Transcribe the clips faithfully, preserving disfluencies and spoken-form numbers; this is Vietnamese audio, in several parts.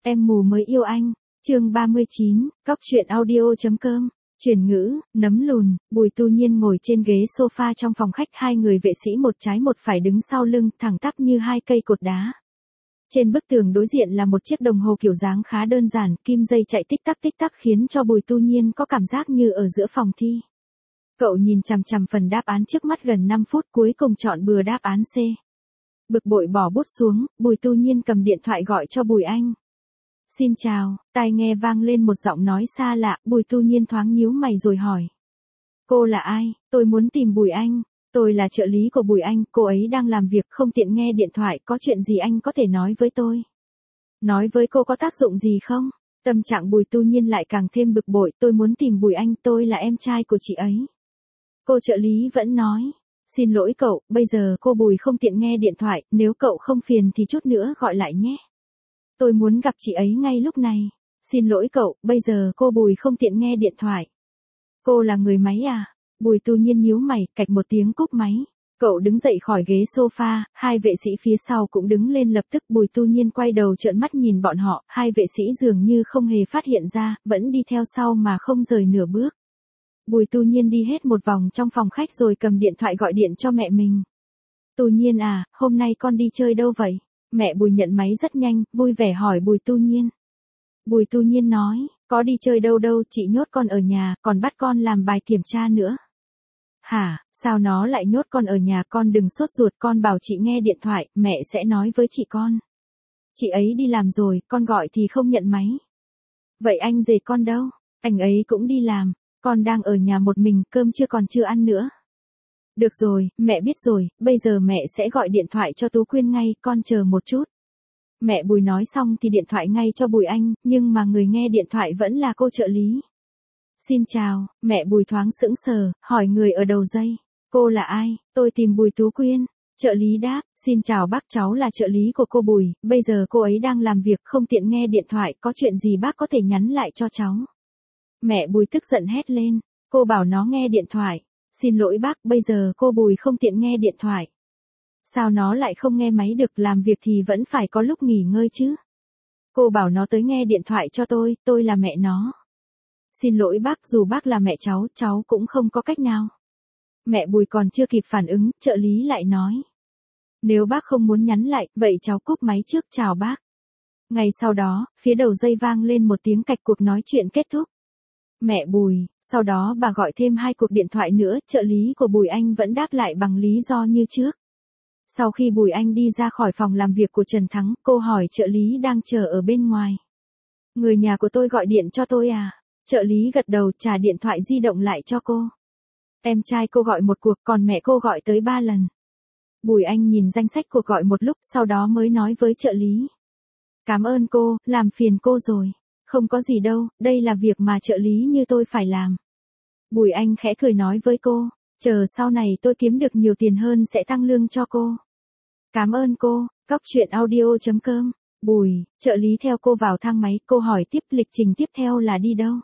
Em mù mới yêu anh. Chương ba mươi chín, cóc truyện audio.com. Chuyển ngữ, nấm lùn. Bùi Tu Nhiên ngồi trên ghế sofa trong phòng khách, hai người vệ sĩ một trái một phải đứng sau lưng, thẳng tắp như hai cây cột đá. Trên bức tường đối diện là một chiếc đồng hồ kiểu dáng khá đơn giản, kim dây chạy tích tắc tích tắc khiến cho Bùi Tu Nhiên có cảm giác như ở giữa phòng thi. Cậu nhìn chằm chằm phần đáp án trước mắt gần năm phút, cuối cùng chọn bừa đáp án C. Bực bội bỏ bút xuống, Bùi Tu Nhiên cầm điện thoại gọi cho Bùi Anh. Xin chào, tai nghe vang lên một giọng nói xa lạ, Bùi Tu Nhiên thoáng nhíu mày rồi hỏi. Cô là ai? Tôi muốn tìm Bùi Anh. Tôi là trợ lý của Bùi Anh, cô ấy đang làm việc không tiện nghe điện thoại, có chuyện gì anh có thể nói với tôi? Nói với cô có tác dụng gì không? Tâm trạng Bùi Tu Nhiên lại càng thêm bực bội, tôi muốn tìm Bùi Anh, tôi là em trai của chị ấy. Cô trợ lý vẫn nói. Xin lỗi cậu, bây giờ cô Bùi không tiện nghe điện thoại, nếu cậu không phiền thì chút nữa gọi lại nhé. Tôi muốn gặp chị ấy ngay lúc này. Xin lỗi cậu, bây giờ cô Bùi không tiện nghe điện thoại. Cô là người máy à? Bùi Tu Nhiên nhíu mày, cạch một tiếng cúp máy. Cậu đứng dậy khỏi ghế sofa, hai vệ sĩ phía sau cũng đứng lên lập tức. Bùi Tu Nhiên quay đầu trợn mắt nhìn bọn họ, hai vệ sĩ dường như không hề phát hiện ra, vẫn đi theo sau mà không rời nửa bước. Bùi Tu Nhiên đi hết một vòng trong phòng khách rồi cầm điện thoại gọi điện cho mẹ mình. Tu Nhiên à, hôm nay con đi chơi đâu vậy? Mẹ Bùi nhận máy rất nhanh, vui vẻ hỏi Bùi Tu Nhiên. Bùi Tu Nhiên nói, có đi chơi đâu đâu, chị nhốt con ở nhà, còn bắt con làm bài kiểm tra nữa. Hả, sao nó lại nhốt con ở nhà? Con đừng sốt ruột, con bảo chị nghe điện thoại, mẹ sẽ nói với chị con. Chị ấy đi làm rồi, con gọi thì không nhận máy. Vậy anh rể con đâu? Anh ấy cũng đi làm, con đang ở nhà một mình, cơm chưa còn chưa ăn nữa. Được rồi, mẹ biết rồi, bây giờ mẹ sẽ gọi điện thoại cho Tú Quyên ngay, con chờ một chút. Mẹ Bùi nói xong thì điện thoại ngay cho Bùi Anh, nhưng mà người nghe điện thoại vẫn là cô trợ lý. Xin chào, mẹ Bùi thoáng sững sờ, hỏi người ở đầu dây. Cô là ai? Tôi tìm Bùi Tú Quyên. Trợ lý đáp, xin chào bác, cháu là trợ lý của cô Bùi, bây giờ cô ấy đang làm việc không tiện nghe điện thoại, có chuyện gì bác có thể nhắn lại cho cháu. Mẹ Bùi tức giận hét lên, cô bảo nó nghe điện thoại. Xin lỗi bác, bây giờ cô Bùi không tiện nghe điện thoại. Sao nó lại không nghe máy được, làm việc thì vẫn phải có lúc nghỉ ngơi chứ. Cô bảo nó tới nghe điện thoại cho tôi, tôi là mẹ nó. Xin lỗi bác, dù bác là mẹ cháu, cháu cũng không có cách nào. Mẹ Bùi còn chưa kịp phản ứng, trợ lý lại nói. Nếu bác không muốn nhắn lại, vậy cháu cúp máy trước, chào bác. Ngay sau đó, phía đầu dây vang lên một tiếng cạch, cuộc nói chuyện kết thúc. Mẹ Bùi, sau đó bà gọi thêm hai cuộc điện thoại nữa, trợ lý của Bùi Anh vẫn đáp lại bằng lý do như trước. Sau khi Bùi Anh đi ra khỏi phòng làm việc của Trần Thắng, cô hỏi trợ lý đang chờ ở bên ngoài. Người nhà của tôi gọi điện cho tôi à? Trợ lý gật đầu, trả điện thoại di động lại cho cô. Em trai cô gọi một cuộc, còn mẹ cô gọi tới ba lần. Bùi Anh nhìn danh sách cuộc gọi một lúc, sau đó mới nói với trợ lý. Cảm ơn cô, làm phiền cô rồi. Không có gì đâu, đây là việc mà trợ lý như tôi phải làm. Bùi Anh khẽ cười nói với cô, chờ sau này tôi kiếm được nhiều tiền hơn sẽ tăng lương cho cô. Cảm ơn cô, cóc truyện audio.com. Bùi, trợ lý theo cô vào thang máy, cô hỏi tiếp lịch trình tiếp theo là đi đâu.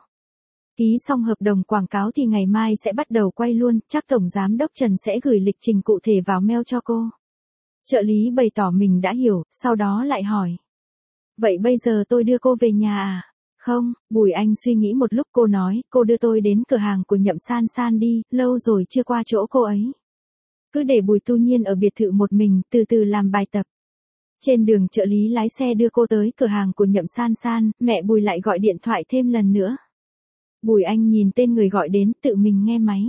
Ký xong hợp đồng quảng cáo thì ngày mai sẽ bắt đầu quay luôn, chắc Tổng Giám đốc Trần sẽ gửi lịch trình cụ thể vào mail cho cô. Trợ lý bày tỏ mình đã hiểu, sau đó lại hỏi. Vậy bây giờ tôi đưa cô về nhà à? Không, Bùi Anh suy nghĩ một lúc, cô nói, cô đưa tôi đến cửa hàng của Nhậm San San đi, lâu rồi chưa qua chỗ cô ấy. Cứ để Bùi Tu Nhiên ở biệt thự một mình, từ từ làm bài tập. Trên đường trợ lý lái xe đưa cô tới cửa hàng của Nhậm San San, mẹ Bùi lại gọi điện thoại thêm lần nữa. Bùi Anh nhìn tên người gọi đến, tự mình nghe máy.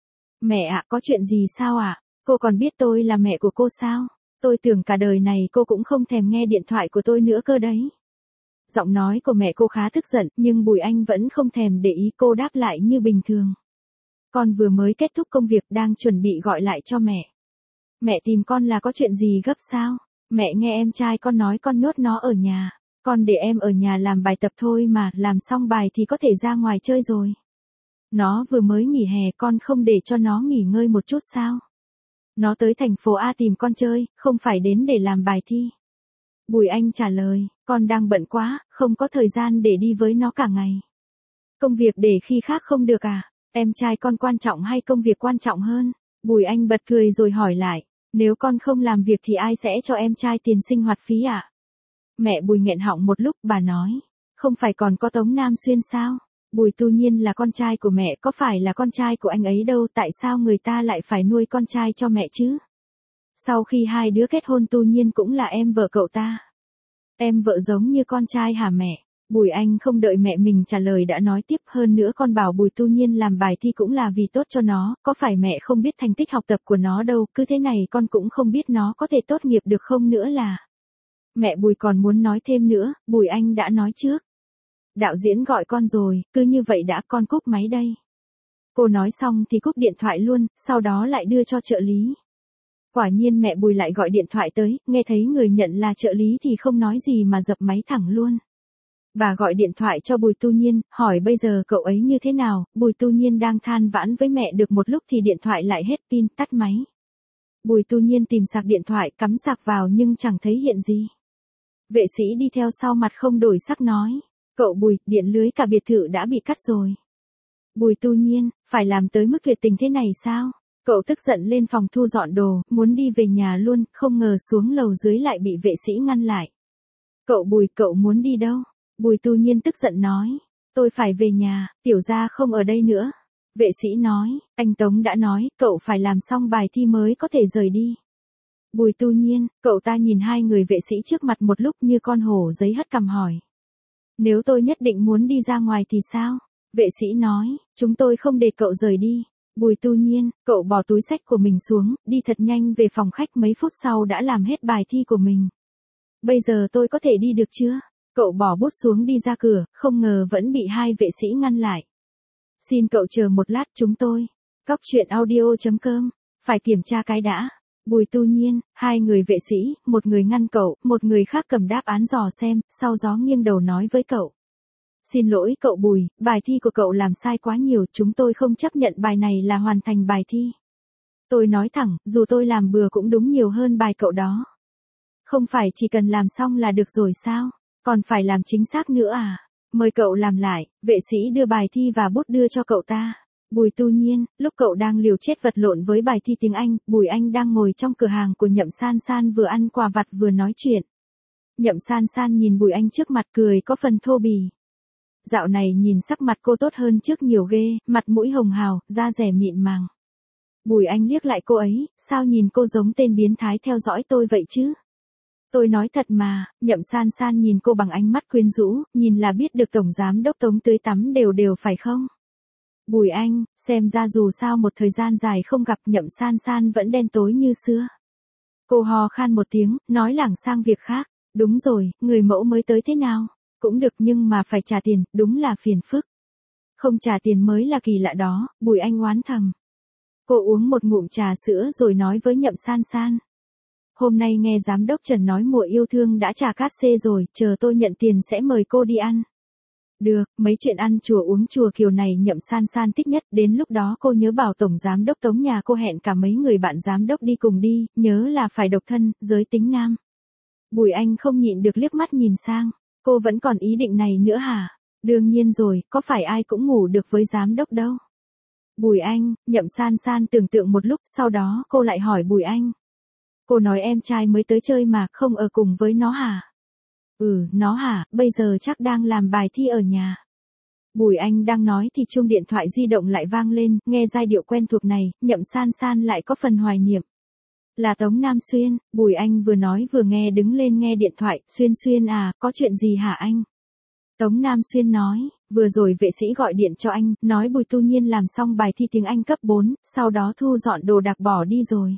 Mẹ ạ, có chuyện gì sao ạ? Cô còn biết tôi là mẹ của cô sao? Tôi tưởng cả đời này cô cũng không thèm nghe điện thoại của tôi nữa cơ đấy. Giọng nói của mẹ cô khá tức giận, nhưng Bùi Anh vẫn không thèm để ý, cô đáp lại như bình thường. Con vừa mới kết thúc công việc, đang chuẩn bị gọi lại cho mẹ. Mẹ tìm con là có chuyện gì gấp sao? Mẹ nghe em trai con nói con nhốt nó ở nhà. Con để em ở nhà làm bài tập thôi mà, làm xong bài thì có thể ra ngoài chơi rồi. Nó vừa mới nghỉ hè, con không để cho nó nghỉ ngơi một chút sao? Nó tới thành phố A tìm con chơi, không phải đến để làm bài thi. Bùi Anh trả lời, con đang bận quá, không có thời gian để đi với nó cả ngày. Công việc để khi khác không được à? Em trai con quan trọng hay công việc quan trọng hơn? Bùi Anh bật cười rồi hỏi lại, nếu con không làm việc thì ai sẽ cho em trai tiền sinh hoạt phí ạ? À? Mẹ Bùi nghẹn họng một lúc, bà nói. Không phải còn có Tống Nam Xuyên sao? Bùi Tu Nhiên là con trai của mẹ, có phải là con trai của anh ấy đâu, tại sao người ta lại phải nuôi con trai cho mẹ chứ? Sau khi hai đứa kết hôn Tu Nhiên cũng là em vợ cậu ta. Em vợ giống như con trai hả mẹ? Bùi Anh không đợi mẹ mình trả lời đã nói tiếp, hơn nữa con bảo Bùi Tu Nhiên làm bài thi cũng là vì tốt cho nó, có phải mẹ không biết thành tích học tập của nó đâu, cứ thế này con cũng không biết nó có thể tốt nghiệp được không nữa là. Mẹ Bùi còn muốn nói thêm nữa, Bùi Anh đã nói trước. Đạo diễn gọi con rồi, cứ như vậy đã, con cúp máy đây. Cô nói xong thì cúp điện thoại luôn, sau đó lại đưa cho trợ lý. Quả nhiên mẹ Bùi lại gọi điện thoại tới, nghe thấy người nhận là trợ lý thì không nói gì mà dập máy thẳng luôn. Bà gọi điện thoại cho Bùi Tu Nhiên, hỏi bây giờ cậu ấy như thế nào. Bùi Tu Nhiên đang than vãn với mẹ được một lúc thì điện thoại lại hết pin, tắt máy. Bùi Tu Nhiên tìm sạc điện thoại, cắm sạc vào nhưng chẳng thấy hiện gì. Vệ sĩ đi theo sau mặt không đổi sắc nói. Cậu Bùi, điện lưới cả biệt thự đã bị cắt rồi. Bùi Tu Nhiên, phải làm tới mức tuyệt tình thế này sao? Cậu tức giận lên phòng thu dọn đồ, muốn đi về nhà luôn, không ngờ xuống lầu dưới lại bị vệ sĩ ngăn lại. Cậu Bùi, cậu muốn đi đâu? Bùi Tu Nhiên tức giận nói. Tôi phải về nhà, tiểu gia không ở đây nữa. Vệ sĩ nói, anh Tống đã nói, cậu phải làm xong bài thi mới có thể rời đi. Bùi Tu Nhiên, cậu ta nhìn hai người vệ sĩ trước mặt một lúc như con hổ giấy hất cằm hỏi. Nếu tôi nhất định muốn đi ra ngoài thì sao? Vệ sĩ nói, chúng tôi không để cậu rời đi. Bùi Tu Nhiên, cậu bỏ túi xách của mình xuống, đi thật nhanh về phòng khách, mấy phút sau đã làm hết bài thi của mình. Bây giờ tôi có thể đi được chưa? Cậu bỏ bút xuống đi ra cửa, không ngờ vẫn bị hai vệ sĩ ngăn lại. Xin cậu chờ một lát, chúng tôi. Cóc truyện audio chấm com. Phải kiểm tra cái đã. Bùi Tu Nhiên, hai người vệ sĩ, một người ngăn cậu, một người khác cầm đáp án dò xem, sau gió nghiêng đầu nói với cậu. Xin lỗi cậu Bùi, bài thi của cậu làm sai quá nhiều, chúng tôi không chấp nhận bài này là hoàn thành bài thi. Tôi nói thẳng, dù tôi làm bừa cũng đúng nhiều hơn bài cậu đó. Không phải chỉ cần làm xong là được rồi sao? Còn phải làm chính xác nữa à? Mời cậu làm lại. Vệ sĩ đưa bài thi và bút đưa cho cậu ta. Bùi Tu Nhiên, lúc cậu đang liều chết vật lộn với bài thi tiếng Anh, Bùi Anh đang ngồi trong cửa hàng của Nhậm San San vừa ăn quà vặt vừa nói chuyện. Nhậm San San nhìn Bùi Anh trước mặt cười có phần thô bì. Dạo này nhìn sắc mặt cô tốt hơn trước nhiều ghê, mặt mũi hồng hào, da dẻ mịn màng. Bùi Anh liếc lại cô ấy, sao nhìn cô giống tên biến thái theo dõi tôi vậy chứ? Tôi nói thật mà. Nhậm San San nhìn cô bằng ánh mắt quyến rũ, nhìn là biết được tổng giám đốc Tống tưới tắm đều đều phải không? Bùi Anh, xem ra dù sao một thời gian dài không gặp, Nhậm San San vẫn đen tối như xưa. Cô hò khan một tiếng, nói lảng sang việc khác. Đúng rồi, người mẫu mới tới thế nào? Cũng được nhưng mà phải trả tiền, đúng là phiền phức. Không trả tiền mới là kỳ lạ đó, Bùi Anh oán thầm. Cô uống một ngụm trà sữa rồi nói với Nhậm San San. Hôm nay nghe giám đốc Trần nói mùa yêu thương đã trả cát xê rồi, chờ tôi nhận tiền sẽ mời cô đi ăn. Được, mấy chuyện ăn chùa uống chùa kiều này Nhậm San San thích nhất, đến lúc đó cô nhớ bảo tổng giám đốc Tống nhà cô hẹn cả mấy người bạn giám đốc đi cùng đi, nhớ là phải độc thân, giới tính nam. Bùi Anh không nhịn được liếc mắt nhìn sang, cô vẫn còn ý định này nữa hả? Đương nhiên rồi, có phải ai cũng ngủ được với giám đốc đâu. Bùi Anh, Nhậm San San tưởng tượng một lúc, sau đó cô lại hỏi Bùi Anh. Cô nói em trai mới tới chơi mà, không ở cùng với nó hả? Ừ, nó hả, bây giờ chắc đang làm bài thi ở nhà. Bùi Anh đang nói thì chuông điện thoại di động lại vang lên, nghe giai điệu quen thuộc này, Nhậm San San lại có phần hoài niệm. Là Tống Nam Xuyên. Bùi Anh vừa nói vừa nghe đứng lên nghe điện thoại. Xuyên Xuyên à, có chuyện gì hả anh? Tống Nam Xuyên nói, vừa rồi vệ sĩ gọi điện cho anh, nói Bùi Tu Nhiên làm xong bài thi tiếng Anh cấp bốn, sau đó thu dọn đồ đạc bỏ đi rồi.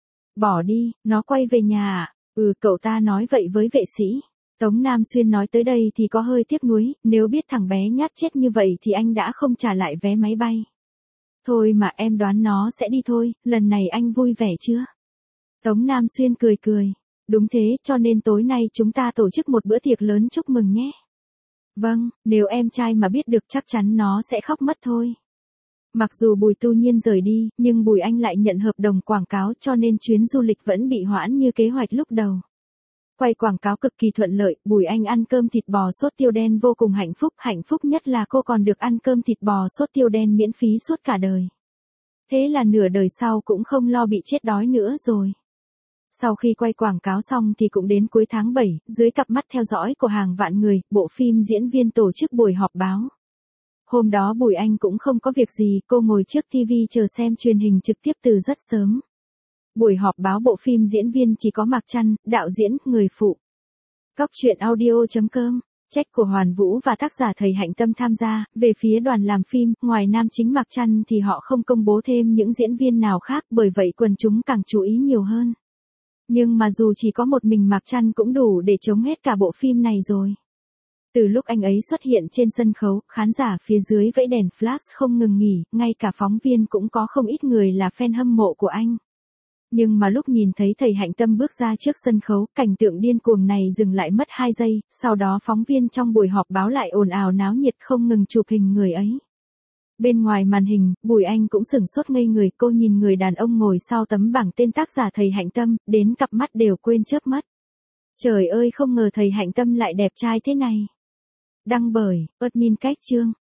Bỏ đi, nó quay về nhà à? Ừ, cậu ta nói vậy với vệ sĩ. Tống Nam Xuyên nói tới đây thì có hơi tiếc nuối, nếu biết thằng bé nhát chết như vậy thì anh đã không trả lại vé máy bay. Thôi mà em đoán nó sẽ đi thôi, lần này anh vui vẻ chưa? Tống Nam Xuyên cười cười. Đúng thế, cho nên tối nay chúng ta tổ chức một bữa tiệc lớn chúc mừng nhé. Vâng, nếu em trai mà biết được chắc chắn nó sẽ khóc mất thôi. Mặc dù Bùi Tu Nhiên rời đi, nhưng Bùi Anh lại nhận hợp đồng quảng cáo cho nên chuyến du lịch vẫn bị hoãn như kế hoạch lúc đầu. Quay quảng cáo cực kỳ thuận lợi, Bùi Anh ăn cơm thịt bò sốt tiêu đen vô cùng hạnh phúc, hạnh phúc nhất là cô còn được ăn cơm thịt bò sốt tiêu đen miễn phí suốt cả đời. Thế là nửa đời sau cũng không lo bị chết đói nữa rồi. Sau khi quay quảng cáo xong thì cũng đến cuối tháng bảy, dưới cặp mắt theo dõi của hàng vạn người, bộ phim diễn viên tổ chức buổi họp báo. Hôm đó Bùi Anh cũng không có việc gì, cô ngồi trước ti vi chờ xem truyền hình trực tiếp từ rất sớm. Buổi họp báo bộ phim diễn viên chỉ có Mạc Trăn, đạo diễn, người phụ. Cóc truyện audio chấm com, trách của Hoàn Vũ và tác giả Thầy Hạnh Tâm tham gia. Về phía đoàn làm phim, ngoài nam chính Mạc Trăn thì họ không công bố thêm những diễn viên nào khác, bởi vậy quần chúng càng chú ý nhiều hơn. Nhưng mà dù chỉ có một mình Mạc Trăn cũng đủ để chống hết cả bộ phim này rồi. Từ lúc anh ấy xuất hiện trên sân khấu, khán giả phía dưới vẫy đèn flash không ngừng nghỉ, ngay cả phóng viên cũng có không ít người là fan hâm mộ của anh. Nhưng mà lúc nhìn thấy thầy Hạnh Tâm bước ra trước sân khấu, cảnh tượng điên cuồng này dừng lại mất hai giây, sau đó phóng viên trong buổi họp báo lại ồn ào náo nhiệt không ngừng chụp hình người ấy. Bên ngoài màn hình, Bùi Anh cũng sửng sốt ngây người, cô nhìn người đàn ông ngồi sau tấm bảng tên tác giả Thầy Hạnh Tâm, đến cặp mắt đều quên chớp mắt. Trời ơi, không ngờ thầy Hạnh Tâm lại đẹp trai thế này. Đăng bởi admin Cách Chương.